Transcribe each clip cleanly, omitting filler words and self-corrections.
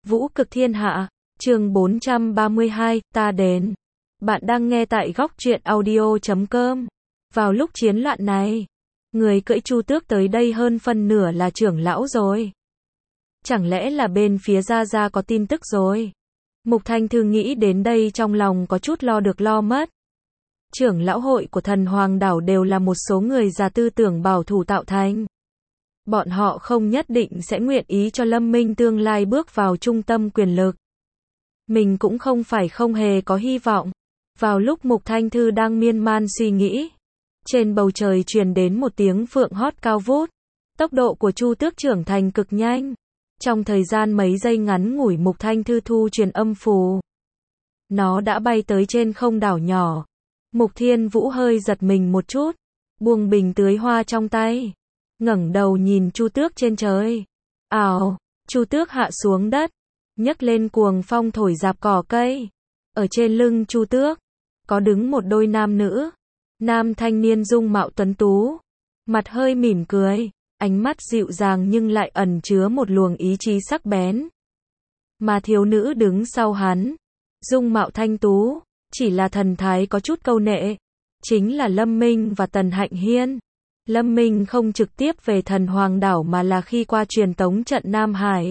Vũ cực thiên hạ, chương 432, ta đến. Bạn đang nghe tại góc truyện audio.com. Vào lúc chiến loạn này, người cưỡi Chu Tước tới đây hơn phân nửa là trưởng lão rồi. Chẳng lẽ là bên phía Gia Gia có tin tức rồi? Mục Thanh Thư nghĩ đến đây trong lòng có chút lo được lo mất. Trưởng lão hội của Thần Hoàng đảo đều là một số người già tư tưởng bảo thủ tạo thành. Bọn họ không nhất định sẽ nguyện ý cho Lâm Minh tương lai bước vào trung tâm quyền lực. Mình cũng không phải không hề có hy vọng. Vào lúc Mục Thanh Thư đang miên man suy nghĩ, trên bầu trời truyền đến một tiếng phượng hót cao vút. Tốc độ của Chu Tước trưởng thành cực nhanh. Trong thời gian mấy giây ngắn ngủi, Mục Thanh Thư thu truyền âm phù. Nó đã bay tới trên không đảo nhỏ. Mục Thiên Vũ hơi giật mình một chút, buông bình tưới hoa trong tay, ngẩng đầu nhìn Chu Tước trên trời. Ào, Chu Tước hạ xuống đất, nhấc lên cuồng phong thổi rạp cỏ cây. Ở trên lưng Chu Tước có đứng một đôi nam nữ. Nam thanh niên dung mạo tuấn tú, mặt hơi mỉm cười, ánh mắt dịu dàng nhưng lại ẩn chứa một luồng ý chí sắc bén. Mà thiếu nữ đứng sau hắn, dung mạo thanh tú, chỉ là thần thái có chút câu nệ, chính là Lâm Minh và Tần Hạnh Hiên. Lâm Minh không trực tiếp về Thần Hoàng đảo mà là khi qua truyền tống trận Nam Hải,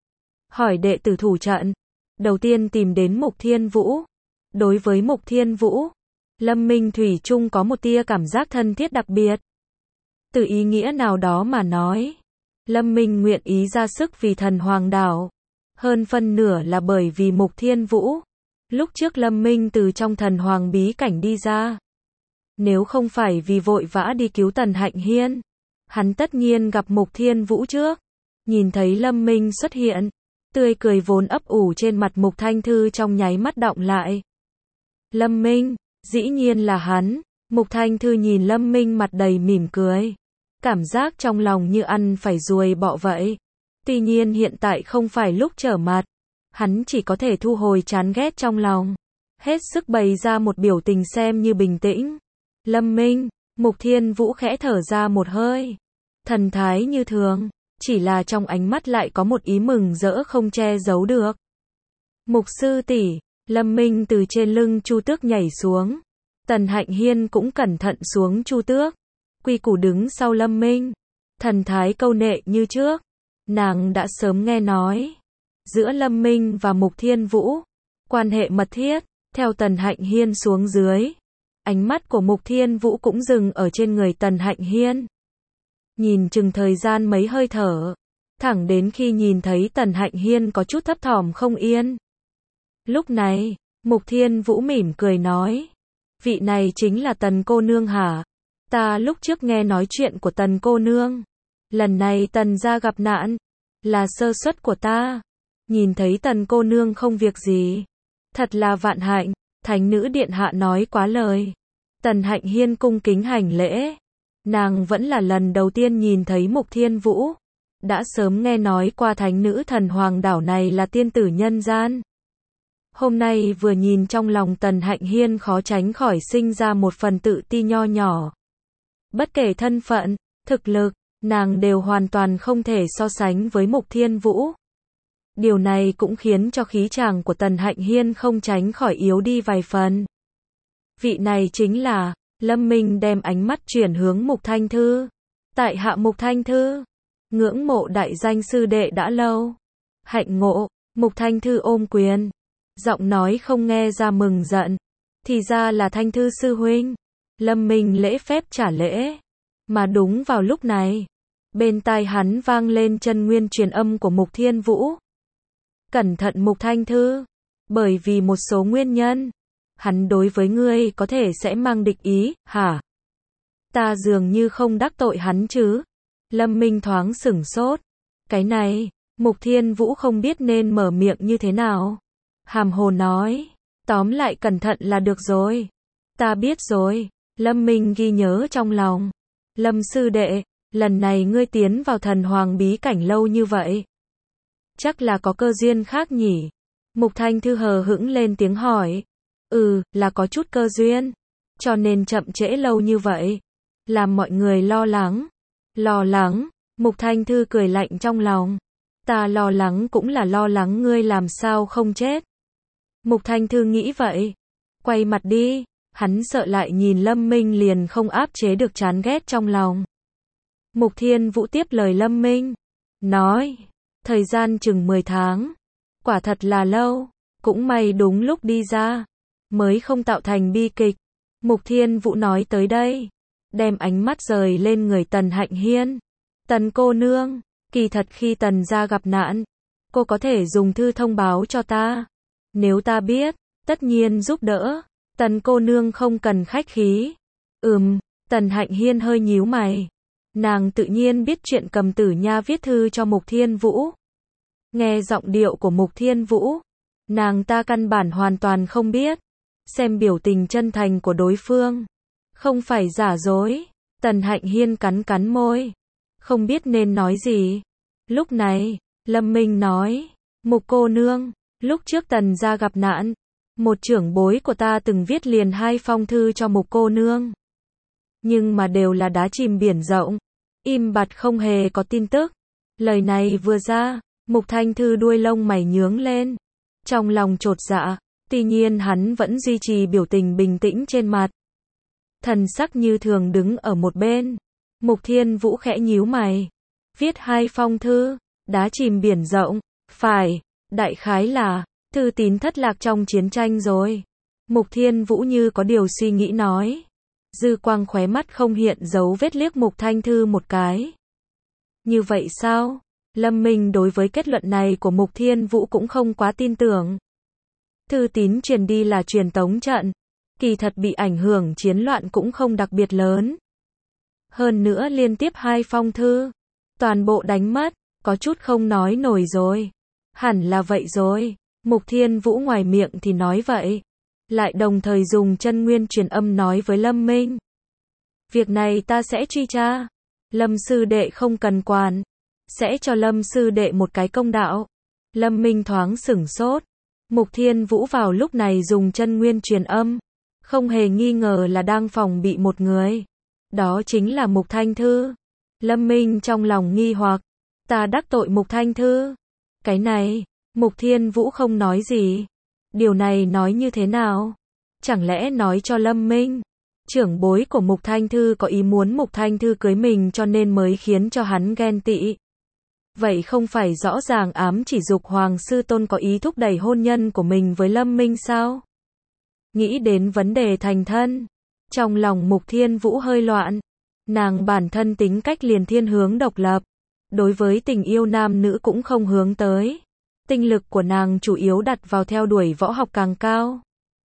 hỏi đệ tử thủ trận, đầu tiên tìm đến Mục Thiên Vũ. Đối với Mục Thiên Vũ, Lâm Minh thủy chung có một tia cảm giác thân thiết đặc biệt. Từ ý nghĩa nào đó mà nói, Lâm Minh nguyện ý ra sức vì Thần Hoàng đảo, hơn phân nửa là bởi vì Mục Thiên Vũ. Lúc trước Lâm Minh từ trong Thần Hoàng bí cảnh đi ra, nếu không phải vì vội vã đi cứu Tần Hạnh Hiên, hắn tất nhiên gặp Mục Thiên Vũ trước. Nhìn thấy Lâm Minh xuất hiện, tươi cười vốn ấp ủ trên mặt Mục Thanh Thư trong nháy mắt đọng lại. Lâm Minh, dĩ nhiên là hắn. Mục Thanh Thư nhìn Lâm Minh mặt đầy mỉm cười, cảm giác trong lòng như ăn phải ruồi bọ vậy. Tuy nhiên hiện tại không phải lúc trở mặt, hắn chỉ có thể thu hồi chán ghét trong lòng, hết sức bày ra một biểu tình xem như bình tĩnh. Lâm Minh, Mục Thiên Vũ khẽ thở ra một hơi, thần thái như thường, chỉ là trong ánh mắt lại có một ý mừng rỡ không che giấu được. Mục sư tỷ. Lâm Minh từ trên lưng Chu Tước nhảy xuống. Tần Hạnh Hiên cũng cẩn thận xuống Chu Tước, quy củ đứng sau Lâm Minh, thần thái câu nệ như trước. Nàng đã sớm nghe nói giữa Lâm Minh và Mục Thiên Vũ quan hệ mật thiết. Theo Tần Hạnh Hiên xuống dưới, ánh mắt của Mục Thiên Vũ cũng dừng ở trên người Tần Hạnh Hiên. Nhìn chừng thời gian mấy hơi thở, thẳng đến khi nhìn thấy Tần Hạnh Hiên có chút thấp thỏm không yên. Lúc này, Mục Thiên Vũ mỉm cười nói, vị này chính là Tần cô nương hả? Ta lúc trước nghe nói chuyện của Tần cô nương, lần này Tần gia gặp nạn, là sơ suất của ta. Nhìn thấy Tần cô nương không việc gì, thật là vạn hạnh. Thánh nữ điện hạ nói quá lời. Tần Hạnh Hiên cung kính hành lễ. Nàng vẫn là lần đầu tiên nhìn thấy Mục Thiên Vũ, đã sớm nghe nói qua thánh nữ Thần Hoàng đảo này là tiên tử nhân gian. Hôm nay vừa nhìn trong lòng Tần Hạnh Hiên khó tránh khỏi sinh ra một phần tự ti nho nhỏ. Bất kể thân phận, thực lực, nàng đều hoàn toàn không thể so sánh với Mục Thiên Vũ. Điều này cũng khiến cho khí chàng của Tần Hạnh Hiên không tránh khỏi yếu đi vài phần. Vị này chính là, Lâm Minh đem ánh mắt chuyển hướng Mục Thanh Thư. Tại hạ Mục Thanh Thư, ngưỡng mộ đại danh sư đệ đã lâu. Hạnh ngộ. Mục Thanh Thư ôm quyền, giọng nói không nghe ra mừng giận. Thì ra là Thanh Thư sư huynh. Lâm Minh lễ phép trả lễ. Mà đúng vào lúc này, bên tai hắn vang lên chân nguyên truyền âm của Mục Thiên Vũ. Cẩn thận Mục Thanh Thư, bởi vì một số nguyên nhân, hắn đối với ngươi có thể sẽ mang địch ý, hả? Ta dường như không đắc tội hắn chứ? Lâm Minh thoáng sửng sốt. Cái này, Mục Thiên Vũ không biết nên mở miệng như thế nào. Hàm hồ nói, tóm lại cẩn thận là được rồi. Ta biết rồi. Lâm Minh ghi nhớ trong lòng. Lâm sư đệ, lần này ngươi tiến vào Thần Hoàng bí cảnh lâu như vậy, chắc là có cơ duyên khác nhỉ? Mục Thanh Thư hờ hững lên tiếng hỏi. Là có chút cơ duyên, cho nên chậm trễ lâu như vậy, làm mọi người lo lắng. Lo lắng? Mục Thanh Thư cười lạnh trong lòng. Ta lo lắng cũng là lo lắng ngươi làm sao không chết. Mục Thanh Thư nghĩ vậy. Quay mặt đi, hắn sợ lại nhìn Lâm Minh liền không áp chế được chán ghét trong lòng. Mục Thiên Vũ tiếp lời Lâm Minh, nói, thời gian chừng 10 tháng, quả thật là lâu, cũng may đúng lúc đi ra, mới không tạo thành bi kịch. Mục Thiên Vũ nói tới đây, đem ánh mắt rời lên người Tần Hạnh Hiên. Tần cô nương, kỳ thật khi Tần gia gặp nạn, cô có thể dùng thư thông báo cho ta. Nếu ta biết, tất nhiên giúp đỡ. Tần cô nương không cần khách khí. Tần Hạnh Hiên hơi nhíu mày. Nàng tự nhiên biết chuyện Cầm Tử Nha viết thư cho Mục Thiên Vũ. Nghe giọng điệu của Mục Thiên Vũ, nàng ta căn bản hoàn toàn không biết. Xem biểu tình chân thành của đối phương, không phải giả dối. Tần Hạnh Hiên cắn cắn môi, không biết nên nói gì. Lúc này, Lâm Minh nói, Mục cô nương, lúc trước Tần gia gặp nạn, một trưởng bối của ta từng viết liền 2 phong thư cho Mục cô nương. Nhưng mà đều là đá chìm biển rộng, im bặt không hề có tin tức. Lời này vừa ra, Mục Thanh Thư đuôi lông mày nhướng lên, trong lòng chột dạ. Tuy nhiên hắn vẫn duy trì biểu tình bình tĩnh trên mặt, thần sắc như thường đứng ở một bên. Mục Thiên Vũ khẽ nhíu mày, viết 2 phong thư, đá chìm biển rộng, phải, đại khái là thư tín thất lạc trong chiến tranh rồi. Mục Thiên Vũ như có điều suy nghĩ nói, dư quang khóe mắt không hiện dấu vết liếc Mục Thanh Thư một cái. Như vậy sao? Lâm Minh đối với kết luận này của Mục Thiên Vũ cũng không quá tin tưởng. Thư tín truyền đi là truyền tống trận, kỳ thật bị ảnh hưởng chiến loạn cũng không đặc biệt lớn. Hơn nữa liên tiếp 2 phong thư, toàn bộ đánh mất, có chút không nói nổi rồi. Hẳn là vậy rồi, Mục Thiên Vũ ngoài miệng thì nói vậy, lại đồng thời dùng chân nguyên truyền âm nói với Lâm Minh. Việc này ta sẽ truy tra, Lâm sư đệ không cần quản, sẽ cho Lâm sư đệ một cái công đạo. Lâm Minh thoáng sửng sốt. Mục Thiên Vũ vào lúc này dùng chân nguyên truyền âm, không hề nghi ngờ là đang phòng bị một người. Đó chính là Mục Thanh Thư. Lâm Minh trong lòng nghi hoặc, ta đắc tội Mục Thanh Thư. Cái này, Mục Thiên Vũ không nói gì. Điều này nói như thế nào? Chẳng lẽ nói cho Lâm Minh, trưởng bối của Mục Thanh Thư có ý muốn Mục Thanh Thư cưới mình cho nên mới khiến cho hắn ghen tị? Vậy không phải rõ ràng ám chỉ dục Hoàng Sư Tôn có ý thúc đẩy hôn nhân của mình với Lâm Minh sao? Nghĩ đến vấn đề thành thân, trong lòng Mục Thiên Vũ hơi loạn. Nàng bản thân tính cách liền thiên hướng độc lập, đối với tình yêu nam nữ cũng không hướng tới. Tinh lực của nàng chủ yếu đặt vào theo đuổi võ học càng cao,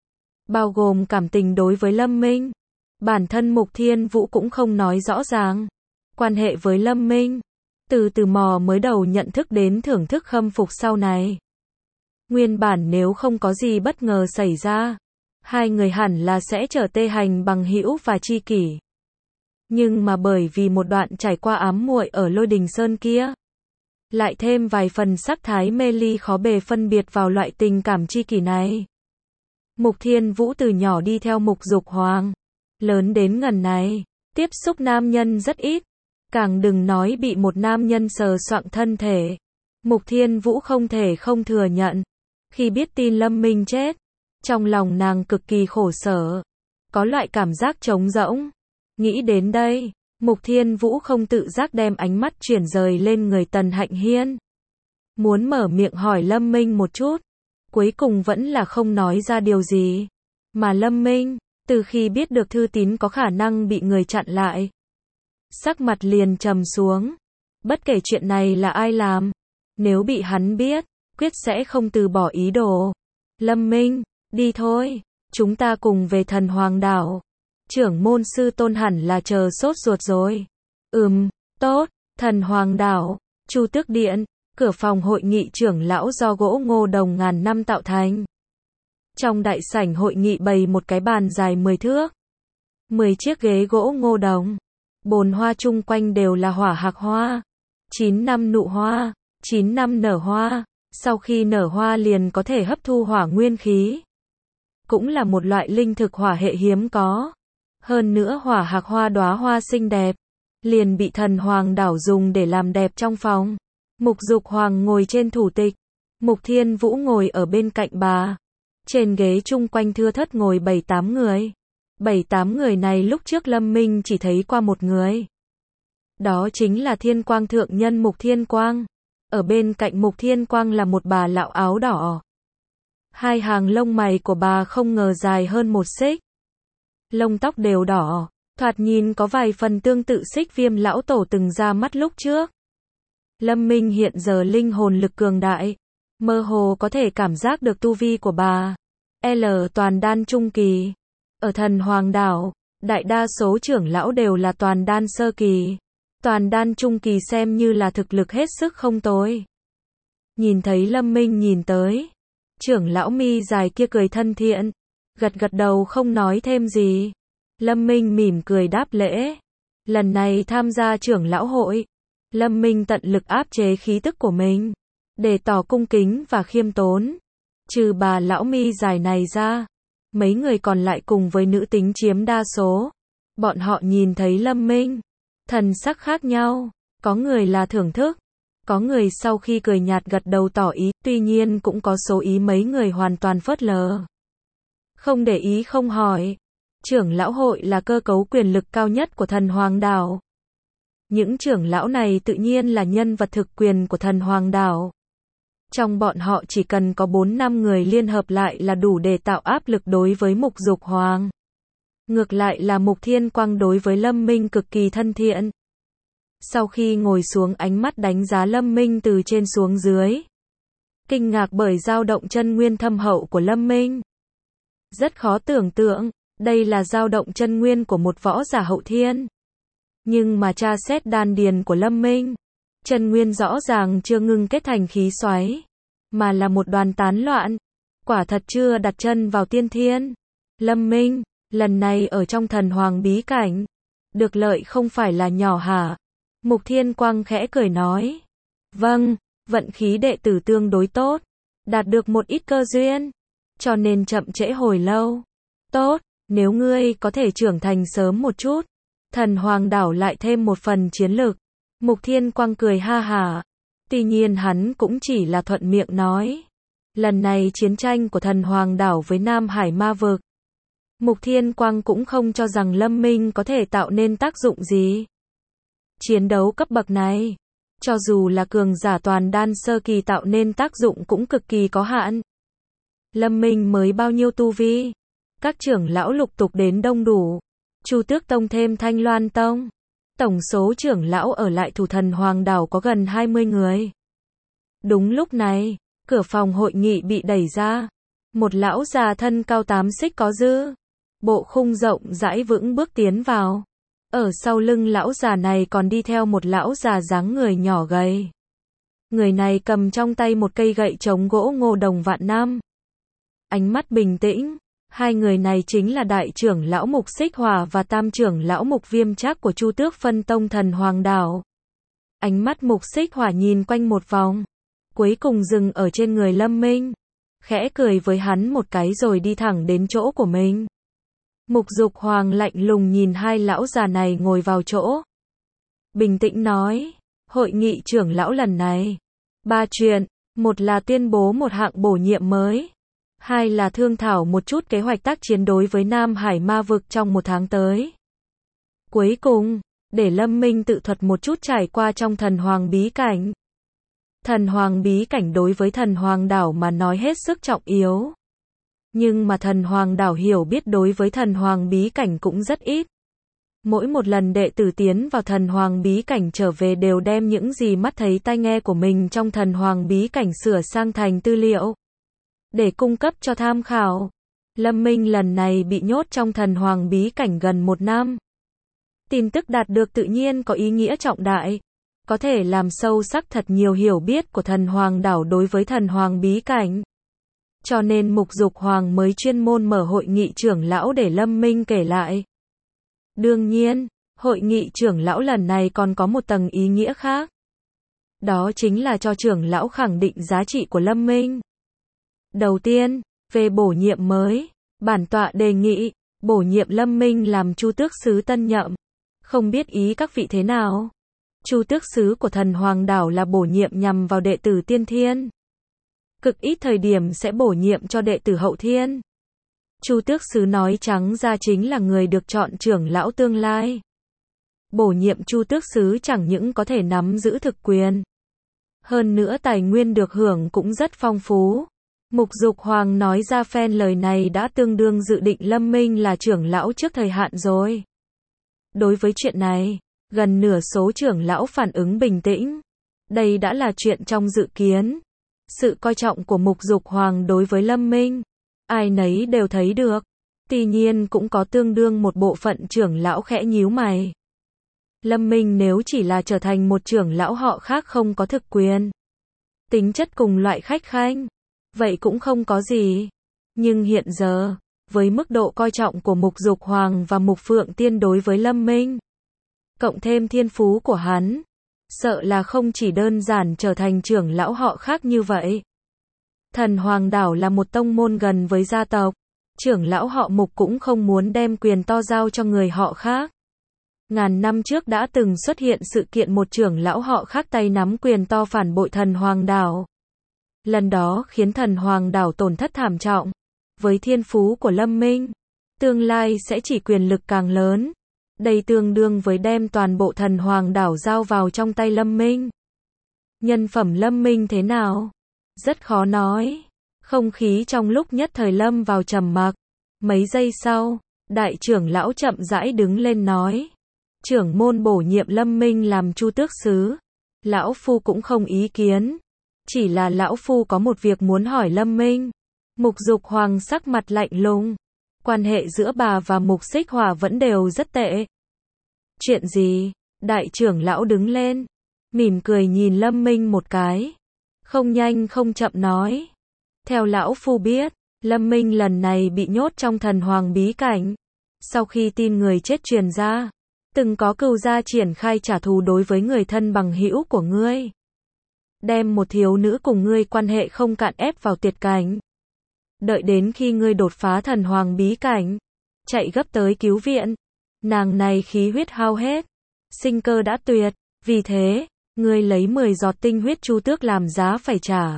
bao gồm cảm tình đối với Lâm Minh. Bản thân Mục Thiên Vũ cũng không nói rõ ràng quan hệ với Lâm Minh. Từ từ mò mới đầu nhận thức đến thưởng thức khâm phục sau này. Nguyên bản nếu không có gì bất ngờ xảy ra, 2 người hẳn là sẽ trở tê hành bằng hữu và tri kỷ. Nhưng mà bởi vì một đoạn trải qua ám muội ở Lôi Đình Sơn kia, lại thêm vài phần sắc thái mê ly khó bề phân biệt vào loại tình cảm tri kỷ này. Mục Thiên Vũ từ nhỏ đi theo Mục Dục Hoàng, lớn đến ngần này, tiếp xúc nam nhân rất ít. Càng đừng nói bị một nam nhân sờ soạng thân thể. Mục Thiên Vũ không thể không thừa nhận. Khi biết tin Lâm Minh chết, trong lòng nàng cực kỳ khổ sở. Có loại cảm giác trống rỗng. Nghĩ đến đây, Mục Thiên Vũ không tự giác đem ánh mắt chuyển rời lên người Tần Hạnh Hiên. Muốn mở miệng hỏi Lâm Minh một chút. Cuối cùng vẫn là không nói ra điều gì. Mà Lâm Minh, từ khi biết được thư tín có khả năng bị người chặn lại, sắc mặt liền trầm xuống. Bất kể chuyện này là ai làm, nếu bị hắn biết, quyết sẽ không từ bỏ ý đồ. Lâm Minh, đi thôi, chúng ta cùng về Thần Hoàng Đảo. Trưởng môn sư Tôn hẳn là chờ sốt ruột rồi. Tốt, Thần Hoàng Đảo, Chu Tước Điện, cửa phòng hội nghị trưởng lão do gỗ ngô đồng ngàn năm tạo thành. Trong đại sảnh hội nghị bày một cái bàn dài 10 thước, 10 chiếc ghế gỗ ngô đồng. Bồn hoa chung quanh đều là hỏa hạc hoa. 9 năm nụ hoa, 9 năm nở hoa, sau khi nở hoa liền có thể hấp thu hỏa nguyên khí. Cũng là một loại linh thực hỏa hệ hiếm có. Hơn nữa hỏa hạc hoa đóa hoa xinh đẹp, liền bị Thần Hoàng Đảo dùng để làm đẹp trong phòng. Mục Dục Hoàng ngồi trên thủ tịch, Mục Thiên Vũ ngồi ở bên cạnh bà. Trên ghế chung quanh thưa thớt ngồi 7-8 người. 7-8 người này lúc trước Lâm Minh chỉ thấy qua một người. Đó chính là Thiên Quang Thượng Nhân Mục Thiên Quang. Ở bên cạnh Mục Thiên Quang là một bà lão áo đỏ. Hai hàng lông mày của bà không ngờ dài hơn một xích. Lông tóc đều đỏ, thoạt nhìn có vài phần tương tự Xích Viêm lão tổ từng ra mắt lúc trước. Lâm Minh hiện giờ linh hồn lực cường đại, mơ hồ có thể cảm giác được tu vi của bà. L toàn đan trung kỳ. Ở Thần Hoàng đảo, đại đa số trưởng lão đều là toàn đan sơ kỳ. Toàn đan trung kỳ xem như là thực lực hết sức không tồi. Nhìn thấy Lâm Minh nhìn tới, trưởng lão mi dài kia cười thân thiện, gật gật đầu không nói thêm gì. Lâm Minh mỉm cười đáp lễ. Lần này tham gia trưởng lão hội, Lâm Minh tận lực áp chế khí tức của mình, để tỏ cung kính và khiêm tốn. Trừ bà lão mi dài này ra, mấy người còn lại cùng với nữ tính chiếm đa số. Bọn họ nhìn thấy Lâm Minh, thần sắc khác nhau, có người là thưởng thức, có người sau khi cười nhạt gật đầu tỏ ý, tuy nhiên cũng có số ý mấy người hoàn toàn phớt lờ. Không để ý không hỏi. Trưởng lão hội là cơ cấu quyền lực cao nhất của Thần Hoàng đảo. Những trưởng lão này tự nhiên là nhân vật thực quyền của Thần Hoàng đảo. Trong bọn họ chỉ cần có 4-5 người liên hợp lại là đủ để tạo áp lực đối với Mục Dục Hoàng. Ngược lại là Mục Thiên Quang đối với Lâm Minh cực kỳ thân thiện. Sau khi ngồi xuống ánh mắt đánh giá Lâm Minh từ trên xuống dưới. Kinh ngạc bởi dao động chân nguyên thâm hậu của Lâm Minh. Rất khó tưởng tượng, đây là dao động chân nguyên của một võ giả hậu thiên. Nhưng mà tra xét đan điền của Lâm Minh, chân nguyên rõ ràng chưa ngưng kết thành khí xoáy, mà là một đoàn tán loạn. Quả thật chưa đặt chân vào tiên thiên. Lâm Minh, lần này ở trong Thần Hoàng bí cảnh, được lợi không phải là nhỏ hả? Mục Thiên Quang khẽ cười nói. Vâng, vận khí đệ tử tương đối tốt, đạt được một ít cơ duyên, cho nên chậm trễ hồi lâu. Tốt, nếu ngươi có thể trưởng thành sớm một chút, Thần Hoàng đảo lại thêm một phần chiến lực. Mục Thiên Quang cười ha hả. Tuy nhiên hắn cũng chỉ là thuận miệng nói. Lần này chiến tranh của Thần Hoàng đảo với Nam Hải Ma vực, Mục Thiên Quang cũng không cho rằng Lâm Minh có thể tạo nên tác dụng gì. Chiến đấu cấp bậc này, cho dù là cường giả toàn đan sơ kỳ tạo nên tác dụng cũng cực kỳ có hạn. Lâm Minh mới bao nhiêu tu vi? Các trưởng lão lục tục đến đông đủ. Chu Tước Tông thêm Thanh Loan Tông. Tổng số trưởng lão ở lại thủ Thần Hoàng đảo có gần 20 người. Đúng lúc này, cửa phòng hội nghị bị đẩy ra. Một lão già thân cao 8 xích có dư, bộ khung rộng rãi vững bước tiến vào. Ở sau lưng lão già này còn đi theo một lão già dáng người nhỏ gầy. Người này cầm trong tay một cây gậy chống gỗ ngô đồng vạn năm. Ánh mắt bình tĩnh. Hai người này chính là đại trưởng lão Mục Xích Hỏa và tam trưởng lão Mục Viêm Trác của Chu Tước Phân Tông Thần Hoàng đảo. Ánh mắt Mục Xích Hỏa nhìn quanh một vòng, cuối cùng dừng ở trên người Lâm Minh, khẽ cười với hắn một cái rồi đi thẳng đến chỗ của mình. Mục Dục Hoàng lạnh lùng nhìn hai lão già này ngồi vào chỗ. Bình tĩnh nói, hội nghị trưởng lão lần này, 3 chuyện, một là tuyên bố một hạng bổ nhiệm mới. 2 là thương thảo một chút kế hoạch tác chiến đối với Nam Hải Ma vực trong 1 tháng tới. Cuối cùng, để Lâm Minh tự thuật một chút trải qua trong Thần Hoàng bí cảnh. Thần Hoàng bí cảnh đối với Thần Hoàng đảo mà nói hết sức trọng yếu. Nhưng mà Thần Hoàng đảo hiểu biết đối với Thần Hoàng bí cảnh cũng rất ít. Mỗi một lần đệ tử tiến vào Thần Hoàng bí cảnh trở về đều đem những gì mắt thấy tai nghe của mình trong Thần Hoàng bí cảnh sửa sang thành tư liệu, để cung cấp cho tham khảo. Lâm Minh lần này bị nhốt trong Thần Hoàng bí cảnh gần 1 năm. Tin tức đạt được tự nhiên có ý nghĩa trọng đại, có thể làm sâu sắc thật nhiều hiểu biết của Thần Hoàng đảo đối với Thần Hoàng bí cảnh. Cho nên Mục Dục Hoàng mới chuyên môn mở hội nghị trưởng lão để Lâm Minh kể lại. Đương nhiên, hội nghị trưởng lão lần này còn có một tầng ý nghĩa khác. Đó chính là cho trưởng lão khẳng định giá trị của Lâm Minh. Đầu tiên, về bổ nhiệm mới, bản tọa đề nghị, bổ nhiệm Lâm Minh làm Chu Tước Sứ tân nhậm. Không biết ý các vị thế nào? Chu tước sứ của thần Hoàng đảo là bổ nhiệm nhằm vào đệ tử tiên thiên. Cực ít thời điểm sẽ bổ nhiệm cho đệ tử hậu thiên. Chu tước sứ nói trắng ra chính là người được chọn trưởng lão tương lai. Bổ nhiệm chu tước sứ chẳng những có thể nắm giữ thực quyền. Hơn nữa tài nguyên được hưởng cũng rất phong phú. Mục Dục Hoàng nói ra phen lời này đã tương đương dự định Lâm Minh là trưởng lão trước thời hạn rồi. Đối với chuyện này, gần nửa số trưởng lão phản ứng bình tĩnh. Đây đã là chuyện trong dự kiến. Sự coi trọng của Mục Dục Hoàng đối với Lâm Minh, ai nấy đều thấy được. Tuy nhiên cũng có tương đương một bộ phận trưởng lão khẽ nhíu mày. Lâm Minh nếu chỉ là trở thành một trưởng lão họ khác không có thực quyền, tính chất cùng loại khách khanh, vậy cũng không có gì. Nhưng hiện giờ, với mức độ coi trọng của Mục Dục Hoàng và Mục Phượng Tiên đối với Lâm Minh, cộng thêm thiên phú của hắn, sợ là không chỉ đơn giản trở thành trưởng lão họ khác như vậy. Thần Hoàng đảo là một tông môn gần với gia tộc, trưởng lão họ Mục cũng không muốn đem quyền to giao cho người họ khác. Ngàn năm trước đã từng xuất hiện sự kiện một trưởng lão họ khác tay nắm quyền to phản bội thần Hoàng đảo. Lần đó khiến thần Hoàng đảo tổn thất thảm trọng. Với thiên phú của Lâm Minh, tương lai sẽ chỉ quyền lực càng lớn. Đây tương đương với đem toàn bộ thần Hoàng đảo giao vào trong tay Lâm Minh. Nhân phẩm Lâm Minh thế nào? Rất khó nói. Không khí trong lúc nhất thời lâm vào trầm mặc. Mấy giây sau, đại trưởng lão chậm rãi đứng lên nói. Trưởng môn bổ nhiệm Lâm Minh làm chu tước sứ. Lão Phu cũng không ý kiến. Chỉ là Lão Phu có một việc muốn hỏi Lâm Minh. Mục Dục Hoàng sắc mặt lạnh lùng. Quan hệ giữa bà và Mục Xích Hỏa vẫn đều rất tệ. Chuyện gì? Đại trưởng lão đứng lên. Mỉm cười nhìn Lâm Minh một cái. Không nhanh không chậm nói. Theo Lão Phu biết, Lâm Minh lần này bị nhốt trong thần hoàng bí cảnh. Sau khi tin người chết truyền ra, từng có cừu gia triển khai trả thù đối với người thân bằng hữu của ngươi. Đem một thiếu nữ cùng ngươi quan hệ không cạn ép vào tuyệt cảnh. Đợi đến khi ngươi đột phá thần hoàng bí cảnh, chạy gấp tới cứu viện. Nàng này khí huyết hao hết, sinh cơ đã tuyệt, vì thế, ngươi lấy 10 giọt tinh huyết chu tước làm giá phải trả.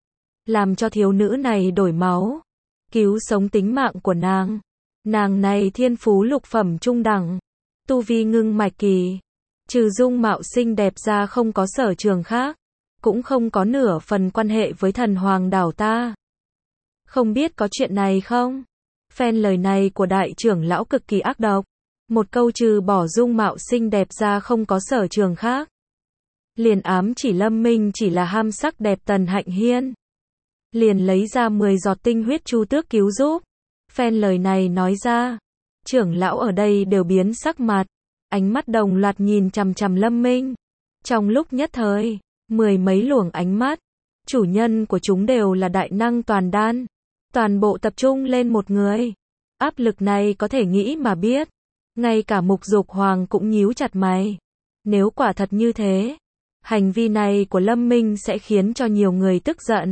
Làm cho thiếu nữ này đổi máu, cứu sống tính mạng của nàng. Nàng này thiên phú lục phẩm trung đẳng, tu vi ngưng mạch kỳ, trừ dung mạo xinh đẹp ra không có sở trường khác, cũng không có nửa phần quan hệ với thần Hoàng đảo ta. Không biết có chuyện này không? Phen lời này của đại trưởng lão cực kỳ ác độc. Một câu trừ bỏ dung mạo xinh đẹp ra không có sở trường khác. Liền ám chỉ Lâm Minh chỉ là ham sắc đẹp Tần Hạnh Hiên. Liền lấy ra 10 giọt tinh huyết chu tước cứu giúp. Phen lời này nói ra, trưởng lão ở đây đều biến sắc mặt. Ánh mắt đồng loạt nhìn chằm chằm Lâm Minh. Trong lúc nhất thời, 10 mấy luồng ánh mắt, chủ nhân của chúng đều là đại năng toàn đan. Toàn bộ tập trung lên một người. Áp lực này có thể nghĩ mà biết. Ngay cả Mục Dục Hoàng cũng nhíu chặt mày. Nếu quả thật như thế, hành vi này của Lâm Minh sẽ khiến cho nhiều người tức giận.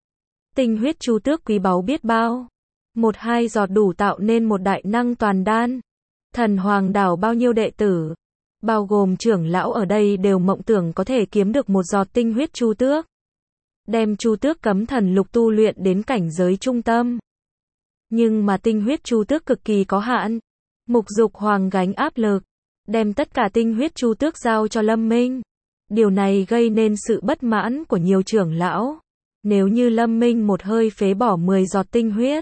Tinh huyết chu tước quý báu biết bao. 1-2 giọt đủ tạo nên một đại năng toàn đan. Thần Hoàng đảo bao nhiêu đệ tử, bao gồm trưởng lão ở đây đều mộng tưởng có thể kiếm được một giọt tinh huyết chu tước. Đem chu tước cấm thần lục tu luyện đến cảnh giới trung tâm. Nhưng mà tinh huyết chu tước cực kỳ có hạn. Mục Dục Hoàng gánh áp lực, đem tất cả tinh huyết chu tước giao cho Lâm Minh. Điều này gây nên sự bất mãn của nhiều trưởng lão. Nếu như Lâm Minh một hơi phế bỏ 10 giọt tinh huyết,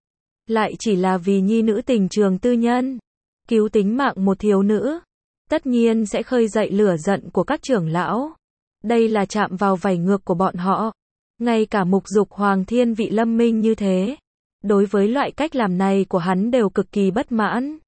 lại chỉ là vì nhi nữ tình trường tư nhân, cứu tính mạng một thiếu nữ, tất nhiên sẽ khơi dậy lửa giận của các trưởng lão. Đây là chạm vào vảy ngược của bọn họ. Ngay cả Mục Dục Hoàng thiên vị Lâm Minh như thế, đối với loại cách làm này của hắn đều cực kỳ bất mãn.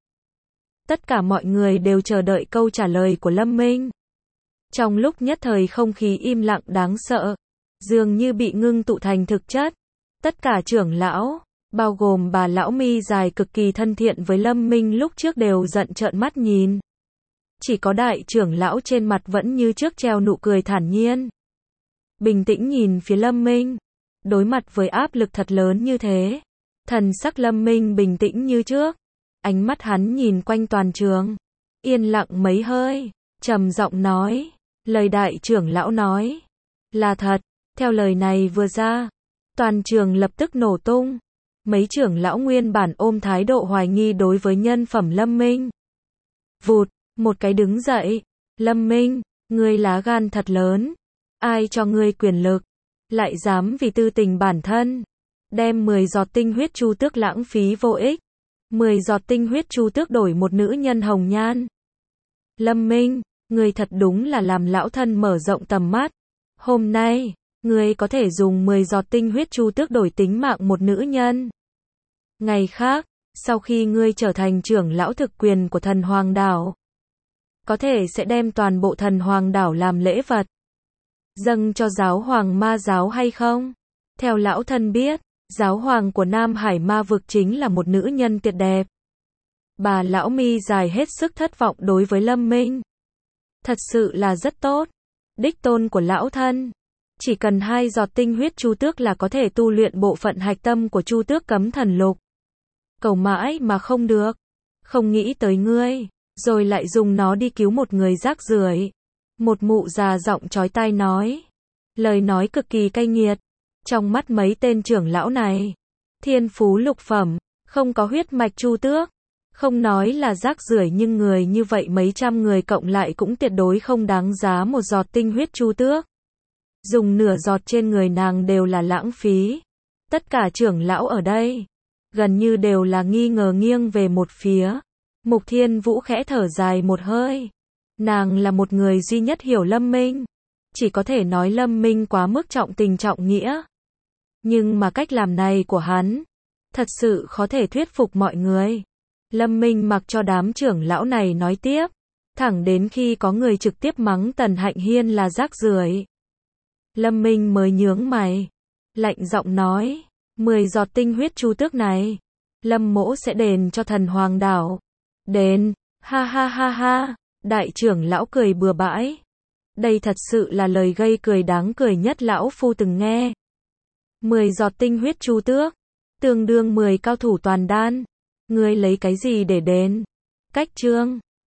Tất cả mọi người đều chờ đợi câu trả lời của Lâm Minh. Trong lúc nhất thời không khí im lặng đáng sợ, dường như bị ngưng tụ thành thực chất. Tất cả trưởng lão, bao gồm bà lão mi dài cực kỳ thân thiện với Lâm Minh lúc trước đều giận trợn mắt nhìn. Chỉ có đại trưởng lão trên mặt vẫn như trước treo nụ cười thản nhiên. Bình tĩnh nhìn phía Lâm Minh. Đối mặt với áp lực thật lớn như thế, thần sắc Lâm Minh bình tĩnh như trước. Ánh mắt hắn nhìn quanh toàn trường, yên lặng mấy hơi, trầm giọng nói, Lời đại trưởng lão nói là thật. Theo lời này vừa ra, toàn trường lập tức nổ tung. Mấy trưởng lão nguyên bản ôm thái độ hoài nghi đối với nhân phẩm Lâm Minh. Vụt, một cái đứng dậy. Lâm Minh, ngươi lá gan thật lớn. Ai cho ngươi quyền lực? Lại dám vì tư tình bản thân. Đem 10 giọt tinh huyết chu tước lãng phí vô ích. 10 giọt tinh huyết chu tước đổi một nữ nhân hồng nhan. Lâm Minh, ngươi thật đúng là làm lão thân mở rộng tầm mắt. Hôm nay, ngươi có thể dùng 10 giọt tinh huyết chu tước đổi tính mạng một nữ nhân. Ngày khác, sau khi ngươi trở thành trưởng lão thực quyền của thần Hoàng Đảo, có thể sẽ đem toàn bộ thần Hoàng Đảo làm lễ vật, dâng cho giáo hoàng ma giáo hay không? Theo lão thân biết, giáo hoàng của Nam Hải ma vực chính là một nữ nhân tuyệt đẹp. Bà lão mi dài hết sức thất vọng đối với Lâm Minh. Thật sự là rất tốt. Đích tôn của lão thân. Chỉ cần 2 giọt tinh huyết chu tước là có thể tu luyện bộ phận hạch tâm của chu tước cấm thần lục. Cầu mãi mà không được. Không nghĩ tới ngươi, rồi lại dùng nó đi cứu một người rác rưởi. Một mụ già giọng chói tai nói. Lời nói cực kỳ cay nghiệt. Trong mắt mấy tên trưởng lão này, thiên phú lục phẩm, không có huyết mạch chu tước. Không nói là rác rưởi nhưng người như vậy mấy trăm người cộng lại cũng tuyệt đối không đáng giá một giọt tinh huyết chu tước. Dùng nửa giọt trên người nàng đều là lãng phí. Tất cả trưởng lão ở đây, gần như đều là nghi ngờ nghiêng về một phía. Mục Thiên Vũ khẽ thở dài một hơi. Nàng là một người duy nhất hiểu Lâm Minh. Chỉ có thể nói Lâm Minh quá mức trọng tình trọng nghĩa. Nhưng mà cách làm này của hắn, thật sự khó thể thuyết phục mọi người. Lâm Minh mặc cho đám trưởng lão này nói tiếp, thẳng đến khi có người trực tiếp mắng Tần Hạnh Hiên là rác rưởi. Lâm Minh mới nhướng mày, lạnh giọng nói, 10 giọt tinh huyết chu tước này, Lâm mỗ sẽ đền cho thần Hoàng Đảo. Đền, ha ha ha ha, đại trưởng lão cười bừa bãi. Đây thật sự là lời gây cười đáng cười nhất lão phu từng nghe. 10 giọt tinh huyết chu tước, tương đương 10 cao thủ toàn đan. Ngươi lấy cái gì để đền? Cách chương